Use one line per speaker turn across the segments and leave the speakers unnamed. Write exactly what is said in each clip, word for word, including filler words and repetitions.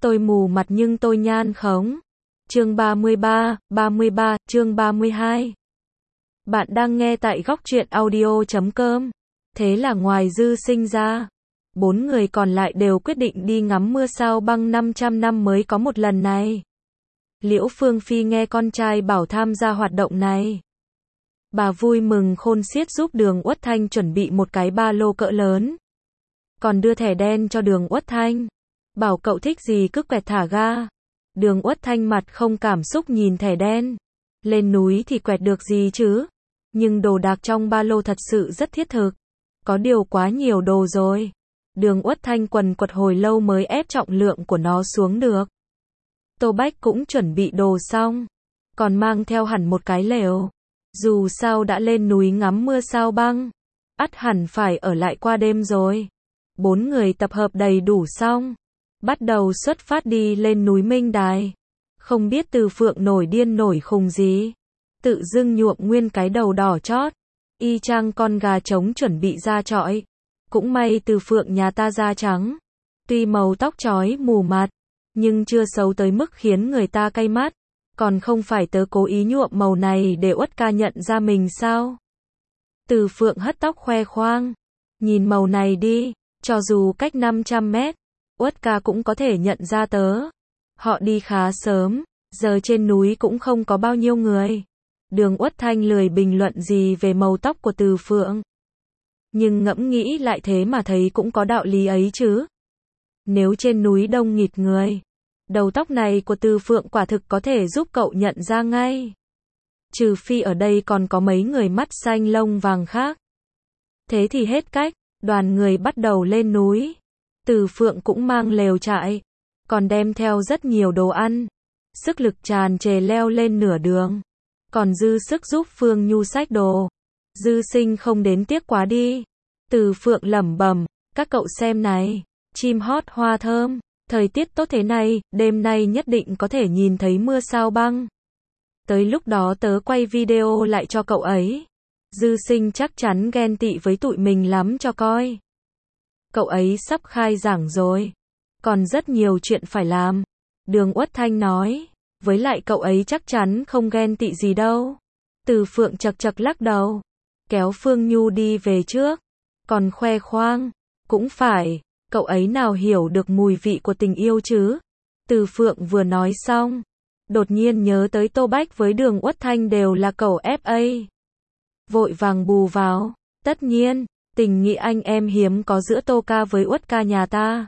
Tôi mù mặt nhưng tôi nhan khống. Chương ba mươi ba, ba mươi ba, chương ba mươi hai. Bạn đang nghe tại góc truyện audio chấm com. Thế là ngoài Dư Sinh ra, bốn người còn lại đều quyết định đi ngắm mưa sao băng năm trăm năm mới có một lần này. Liễu Phương Phi nghe con trai bảo tham gia hoạt động này. Bà vui mừng khôn xiết giúp Đường Uất Thanh chuẩn bị một cái ba lô cỡ lớn. Còn đưa thẻ đen cho Đường Uất Thanh. Bảo cậu thích gì cứ quẹt thả ga. Đường Uất Thanh mặt không cảm xúc nhìn thẻ đen. Lên núi thì quẹt được gì chứ. Nhưng đồ đạc trong ba lô thật sự rất thiết thực. Có điều quá nhiều đồ rồi. Đường Uất Thanh quần quật hồi lâu mới ép trọng lượng của nó xuống được. Tô Bách cũng chuẩn bị đồ xong. Còn mang theo hẳn một cái lều. Dù sao đã lên núi ngắm mưa sao băng. Ắt hẳn phải ở lại qua đêm rồi. Bốn người tập hợp đầy đủ xong. Bắt đầu xuất phát đi lên núi Minh Đài. Không biết Từ Phượng nổi điên nổi khùng gì. Tự dưng nhuộm nguyên cái đầu đỏ chót. Y chang con gà trống chuẩn bị ra chọi. Cũng may Từ Phượng nhà ta da trắng. Tuy màu tóc chói mù mặt. Nhưng chưa xấu tới mức khiến người ta cay mắt. Còn không phải tớ cố ý nhuộm màu này để Uất ca nhận ra mình sao. Từ Phượng hất tóc khoe khoang. Nhìn màu này đi. Cho dù cách năm trăm mét. Uất ca cũng có thể nhận ra tớ. Họ đi khá sớm. Giờ trên núi cũng không có bao nhiêu người. Đường Uất Thanh lười bình luận gì về màu tóc của Từ Phượng. Nhưng ngẫm nghĩ lại thế mà thấy cũng có đạo lý ấy chứ. Nếu trên núi đông nghịt người. Đầu tóc này của Từ Phượng quả thực có thể giúp cậu nhận ra ngay. Trừ phi ở đây còn có mấy người mắt xanh lông vàng khác. Thế thì hết cách. Đoàn người bắt đầu lên núi. Từ Phượng cũng mang lều trại. Còn đem theo rất nhiều đồ ăn. Sức lực tràn trề leo lên nửa đường. Còn dư sức giúp Phương Nhu xách đồ. Dư Sinh không đến tiếc quá đi. Từ Phượng lẩm bẩm. Các cậu xem này. Chim hót hoa thơm. Thời tiết tốt thế này. Đêm nay nhất định có thể nhìn thấy mưa sao băng. Tới lúc đó tớ quay video lại cho cậu ấy. Dư Sinh chắc chắn ghen tị với tụi mình lắm cho coi. Cậu ấy sắp khai giảng rồi. Còn rất nhiều chuyện phải làm. Đường Uất Thanh nói. Với lại cậu ấy chắc chắn không ghen tị gì đâu. Từ Phượng chật chật lắc đầu. Kéo Phương Nhu đi về trước. Còn khoe khoang. Cũng phải. Cậu ấy nào hiểu được mùi vị của tình yêu chứ. Từ Phượng vừa nói xong. Đột nhiên nhớ tới Tô Bách với Đường Uất Thanh đều là cậu ép a. Vội vàng bù vào. Tất nhiên. Tình nghĩa anh em hiếm có giữa Tô ca với Uất ca nhà ta.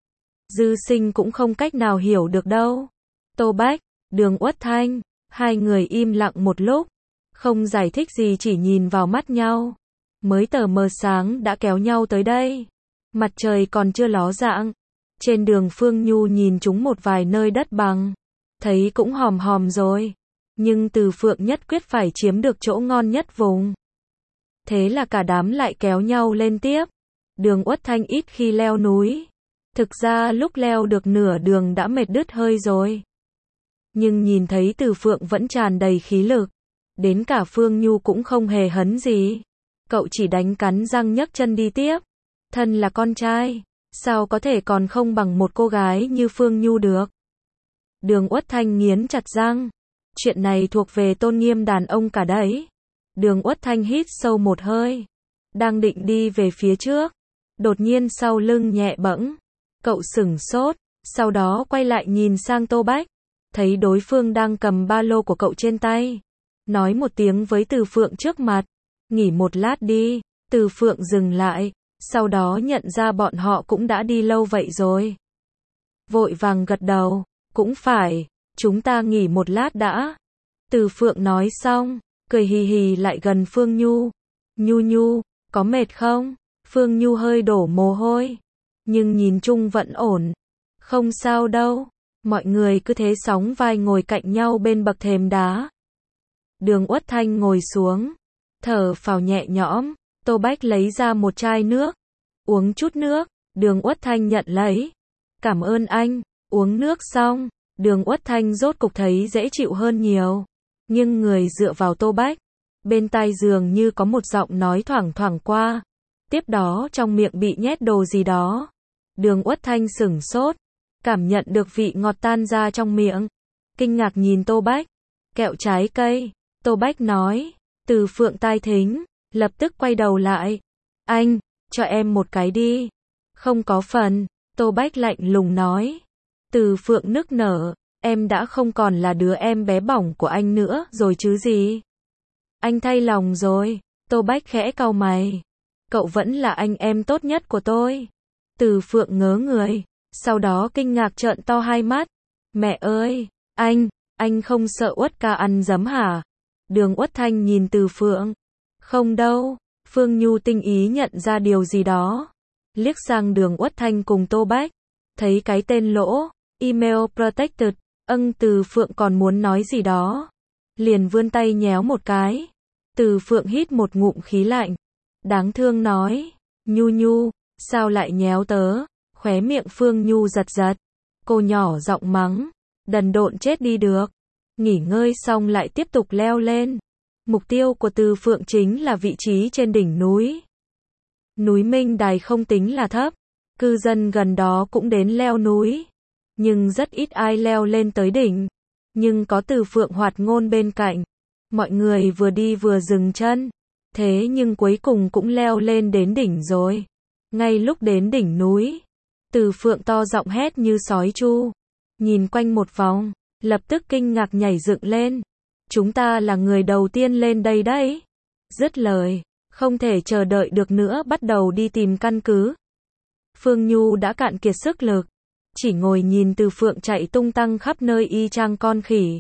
Dư Sinh cũng không cách nào hiểu được đâu. Tô Bách, Đường Uất Thanh, hai người im lặng một lúc. Không giải thích gì chỉ nhìn vào mắt nhau. Mới tờ mờ sáng đã kéo nhau tới đây. Mặt trời còn chưa ló dạng. Trên đường Phương Nhu nhìn chúng một vài nơi đất bằng. Thấy cũng hòm hòm rồi. Nhưng Từ Phượng nhất quyết phải chiếm được chỗ ngon nhất vùng. Thế là cả đám lại kéo nhau lên tiếp. Đường Uất Thanh ít khi leo núi. Thực ra lúc leo được nửa đường đã mệt đứt hơi rồi. Nhưng nhìn thấy Từ Phượng vẫn tràn đầy khí lực. Đến cả Phương Nhu cũng không hề hấn gì. Cậu chỉ đánh cắn răng nhấc chân đi tiếp. Thân là con trai. Sao có thể còn không bằng một cô gái như Phương Nhu được. Đường Uất Thanh nghiến chặt răng. Chuyện này thuộc về tôn nghiêm đàn ông cả đấy. Đường Uất Thanh hít sâu một hơi. Đang định đi về phía trước. Đột nhiên sau lưng nhẹ bẫng. Cậu sửng sốt. Sau đó quay lại nhìn sang Tô Bách. Thấy đối phương đang cầm ba lô của cậu trên tay. Nói một tiếng với Từ Phượng trước mặt. Nghỉ một lát đi. Từ Phượng dừng lại. Sau đó nhận ra bọn họ cũng đã đi lâu vậy rồi. Vội vàng gật đầu. Cũng phải. Chúng ta nghỉ một lát đã. Từ Phượng nói xong. Cười hì hì lại gần Phương Nhu. Nhu Nhu, có mệt không? Phương Nhu hơi đổ mồ hôi. Nhưng nhìn chung vẫn ổn. Không sao đâu. Mọi người cứ thế sóng vai ngồi cạnh nhau bên bậc thềm đá. Đường Uất Thanh ngồi xuống. Thở phào nhẹ nhõm. Tô Bách lấy ra một chai nước. Uống chút nước. Đường Uất Thanh nhận lấy. Cảm ơn anh. Uống nước xong. Đường Uất Thanh rốt cục thấy dễ chịu hơn nhiều. Nhưng người dựa vào Tô Bách. Bên tai dường như có một giọng nói thoảng thoảng qua. Tiếp đó trong miệng bị nhét đồ gì đó. Đường Uất Thanh sửng sốt. cảm nhận được vị ngọt tan ra trong miệng. Kinh ngạc nhìn Tô Bách. Kẹo trái cây, Tô Bách nói. Từ Phượng tai thính, lập tức quay đầu lại. Anh, cho em một cái đi. Không có phần, Tô Bách lạnh lùng nói. Từ Phượng nức nở, em đã không còn là đứa em bé bỏng của anh nữa rồi chứ gì. Anh thay lòng rồi, Tô Bách khẽ cau mày. Cậu vẫn là anh em tốt nhất của tôi. Từ Phượng ngớ người, sau đó kinh ngạc trợn to hai mắt. Mẹ ơi, anh, anh không sợ Uất ca ăn giấm hả? Đường Uất Thanh nhìn Từ Phượng. Không đâu, Phương Nhu tinh ý nhận ra điều gì đó. Liếc sang Đường Uất Thanh cùng Tô Bách. Thấy cái tên lỗ, email protected, âng Từ Phượng còn muốn nói gì đó. Liền vươn tay nhéo một cái. Từ Phượng hít một ngụm khí lạnh. Đáng thương nói. Nhu Nhu, sao lại nhéo tớ? Khóe miệng Phương Nhu giật giật. Cô nhỏ giọng mắng. Đần độn chết đi được. Nghỉ ngơi xong lại tiếp tục leo lên. Mục tiêu của Từ Phượng chính là vị trí trên đỉnh núi. Núi Minh Đài không tính là thấp. Cư dân gần đó cũng đến leo núi. Nhưng rất ít ai leo lên tới đỉnh. Nhưng có Từ Phượng hoạt ngôn bên cạnh. Mọi người vừa đi vừa dừng chân. Thế nhưng cuối cùng cũng leo lên đến đỉnh rồi. Ngay lúc đến đỉnh núi, Từ Phượng to giọng hét như sói chu. Nhìn quanh một vòng, lập tức kinh ngạc nhảy dựng lên. Chúng ta là người đầu tiên lên đây đấy. Dứt lời, không thể chờ đợi được nữa bắt đầu đi tìm căn cứ. Phương Nhu đã cạn kiệt sức lực. Chỉ ngồi nhìn Từ Phượng chạy tung tăng khắp nơi y chang con khỉ.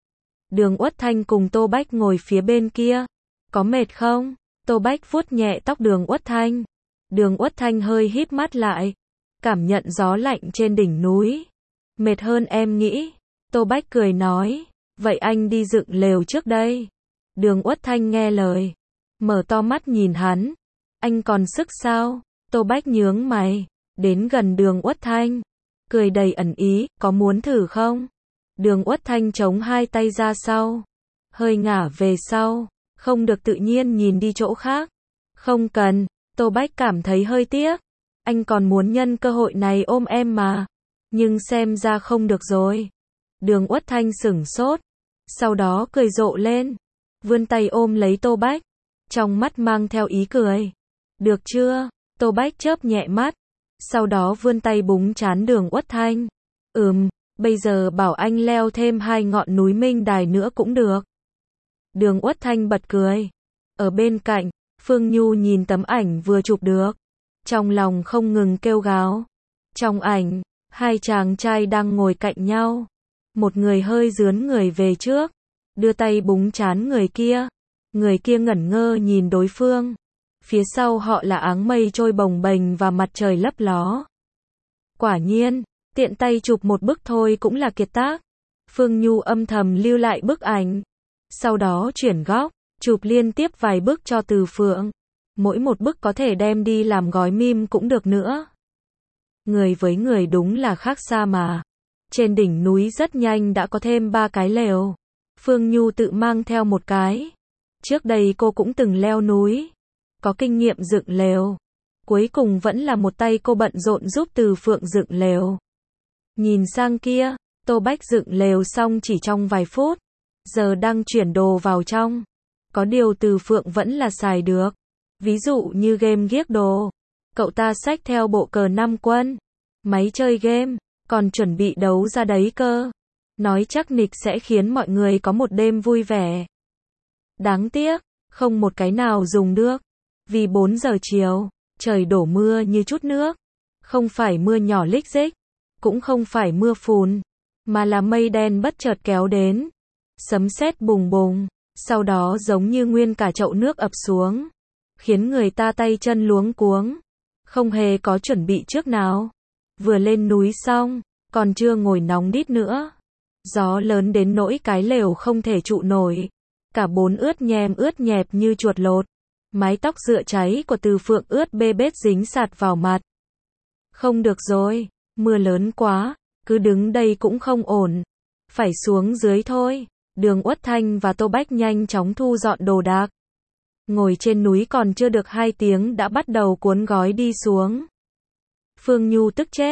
Đường Uất Thanh cùng Tô Bách ngồi phía bên kia. Có mệt không? Tô Bách vuốt nhẹ tóc Đường Uất Thanh. Đường Uất Thanh hơi híp mắt lại. Cảm nhận gió lạnh trên đỉnh núi. Mệt hơn em nghĩ. Tô Bách cười nói. Vậy anh đi dựng lều trước đây. Đường Uất Thanh nghe lời. Mở to mắt nhìn hắn. Anh còn sức sao? Tô Bách nhướng mày. Đến gần Đường Uất Thanh. Cười đầy ẩn ý. Có muốn thử không? Đường Uất Thanh chống hai tay ra sau. Hơi ngả về sau. Không được tự nhiên nhìn đi chỗ khác. Không cần. Tô Bách cảm thấy hơi tiếc. Anh còn muốn nhân cơ hội này ôm em mà. Nhưng xem ra không được rồi. Đường Uất Thanh sửng sốt. Sau đó cười rộ lên. Vươn tay ôm lấy Tô Bách. Trong mắt mang theo ý cười. Được chưa? Tô Bách chớp nhẹ mắt. Sau đó vươn tay búng trán Đường Uất Thanh. Ừm, bây giờ bảo anh leo thêm hai ngọn núi Minh Đài nữa cũng được. Đường Uất Thanh bật cười. Ở bên cạnh, Phương Nhu nhìn tấm ảnh vừa chụp được. Trong lòng không ngừng kêu gào. Trong ảnh, hai chàng trai đang ngồi cạnh nhau. Một người hơi rướn người về trước. Đưa tay búng trán người kia. Người kia ngẩn ngơ nhìn đối phương. Phía sau họ là áng mây trôi bồng bềnh và mặt trời lấp ló. Quả nhiên, tiện tay chụp một bức thôi cũng là kiệt tác. Phương Nhu âm thầm lưu lại bức ảnh. Sau đó chuyển góc, chụp liên tiếp vài bức cho Từ Phượng. Mỗi một bức có thể đem đi làm gói meme cũng được nữa. Người với người đúng là khác xa mà. Trên đỉnh núi rất nhanh đã có thêm ba cái lều. Phương Nhu tự mang theo một cái. Trước đây cô cũng từng leo núi. Có kinh nghiệm dựng lều. Cuối cùng vẫn là một tay cô bận rộn giúp Từ Phượng dựng lều. Nhìn sang kia, Tô Bách dựng lều xong chỉ trong vài phút. Giờ đang chuyển đồ vào trong. Có điều Từ Phượng vẫn là xài được. Ví dụ như game ghiếc đồ. Cậu ta xách theo bộ cờ năm quân. Máy chơi game. Còn chuẩn bị đấu ra đấy cơ. Nói chắc nịch sẽ khiến mọi người có một đêm vui vẻ. Đáng tiếc, không một cái nào dùng được. Vì bốn giờ chiều, trời đổ mưa như chút nước. Không phải mưa nhỏ lích rích. Cũng không phải mưa phùn. Mà là mây đen bất chợt kéo đến. Sấm sét bùng bùng. Sau đó giống như nguyên cả chậu nước ập xuống. Khiến người ta tay chân luống cuống. Không hề có chuẩn bị trước nào. Vừa lên núi xong, còn chưa ngồi nóng đít nữa. Gió lớn đến nỗi cái lều không thể trụ nổi. Cả bốn ướt nhèm ướt nhẹp như chuột lột. Mái tóc rựa cháy của Từ Phượng ướt bê bết dính sạt vào mặt. Không được rồi, mưa lớn quá, cứ đứng đây cũng không ổn. Phải xuống dưới thôi. Đường Uất Thanh và Tô Bách nhanh chóng thu dọn đồ đạc. Ngồi trên núi còn chưa được hai tiếng đã bắt đầu cuốn gói đi xuống. Phương Nhu tức chết.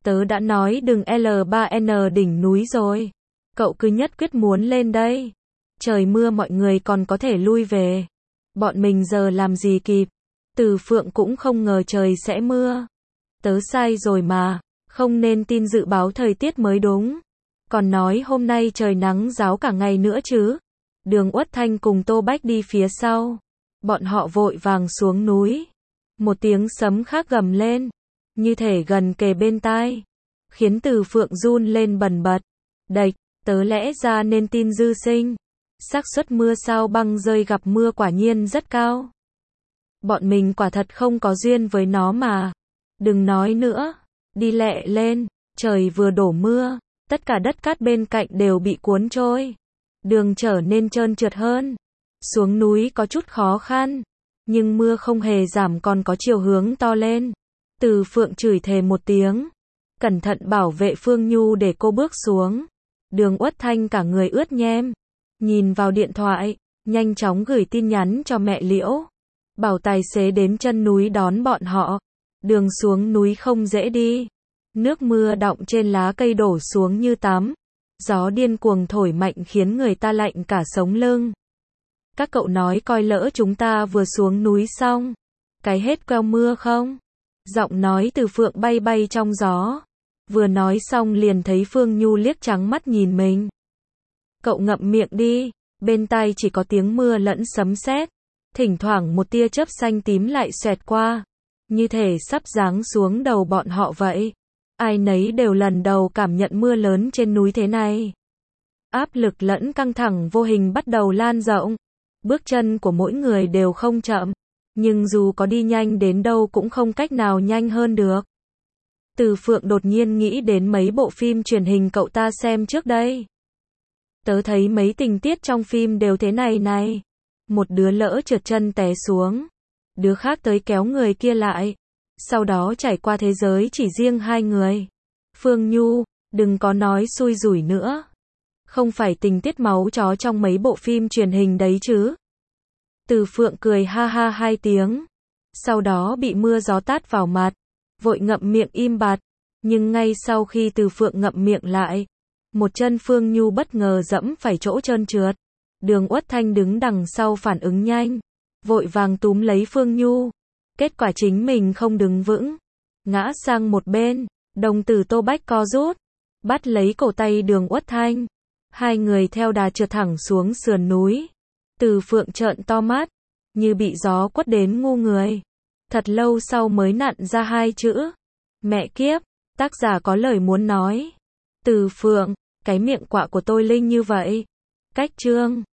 Tớ đã nói đừng L ba N đỉnh núi rồi. Cậu cứ nhất quyết muốn lên đây. Trời mưa mọi người còn có thể lui về. Bọn mình giờ làm gì kịp. Từ Phượng cũng không ngờ trời sẽ mưa. Tớ sai rồi mà, không nên tin dự báo thời tiết mới đúng. Còn nói hôm nay trời nắng ráo cả ngày nữa chứ. Đường Uất Thanh cùng Tô Bách đi phía sau. Bọn họ vội vàng xuống núi. Một tiếng sấm khác gầm lên, như thể gần kề bên tai, khiến Từ Phượng run lên bần bật. Đệch, tớ lẽ ra nên tin Dư Sinh. Xác suất mưa sao băng rơi gặp mưa quả nhiên rất cao. Bọn mình quả thật không có duyên với nó mà. Đừng nói nữa, đi lẹ lên, trời vừa đổ mưa, tất cả đất cát bên cạnh đều bị cuốn trôi. Đường trở nên trơn trượt hơn. Xuống núi có chút khó khăn, nhưng mưa không hề giảm còn có chiều hướng to lên. Từ Phượng chửi thề một tiếng, cẩn thận bảo vệ Phương Nhu để cô bước xuống. Đường Uất Thanh cả người ướt nhem, nhìn vào điện thoại, nhanh chóng gửi tin nhắn cho mẹ Liễu, bảo tài xế đến chân núi đón bọn họ. Đường xuống núi không dễ đi, nước mưa đọng trên lá cây đổ xuống như tắm, gió điên cuồng thổi mạnh khiến người ta lạnh cả sống lưng. Các cậu nói coi lỡ chúng ta vừa xuống núi xong, cái hết queo mưa không? Giọng nói Từ Phượng bay bay trong gió. Vừa nói xong liền thấy Phương Nhu liếc trắng mắt nhìn mình. Cậu ngậm miệng đi, bên tai chỉ có tiếng mưa lẫn sấm sét, thỉnh thoảng một tia chớp xanh tím lại xoẹt qua, như thể sắp giáng xuống đầu bọn họ vậy. Ai nấy đều lần đầu cảm nhận mưa lớn trên núi thế này. Áp lực lẫn căng thẳng vô hình bắt đầu lan rộng. Bước chân của mỗi người đều không chậm, nhưng dù có đi nhanh đến đâu cũng không cách nào nhanh hơn được. Từ Phượng đột nhiên nghĩ đến mấy bộ phim truyền hình cậu ta xem trước đây. Tớ thấy mấy tình tiết trong phim đều thế này này. Một đứa lỡ trượt chân té xuống, đứa khác tới kéo người kia lại, sau đó trải qua thế giới chỉ riêng hai người. Phương Nhu, đừng có nói xui rủi nữa. Không phải tình tiết máu chó trong mấy bộ phim truyền hình đấy chứ. Từ Phượng cười ha ha hai tiếng, sau đó bị mưa gió tát vào mặt, vội ngậm miệng im bặt. Nhưng ngay sau khi Từ Phượng ngậm miệng lại, một chân Phương Nhu bất ngờ dẫm phải chỗ trơn trượt. Đường Uất Thanh đứng đằng sau phản ứng nhanh, vội vàng túm lấy Phương Nhu. Kết quả chính mình không đứng vững, ngã sang một bên. Đồng tử Tô Bách co rút, bắt lấy cổ tay Đường Uất Thanh. Hai người theo đà trượt thẳng xuống sườn núi. Từ Phượng trợn to mắt, như bị gió quất đến ngu người. Thật lâu sau mới nặn ra hai chữ. Mẹ kiếp, tác giả có lời muốn nói. Từ Phượng, cái miệng quạ của tôi linh như vậy. Cách chương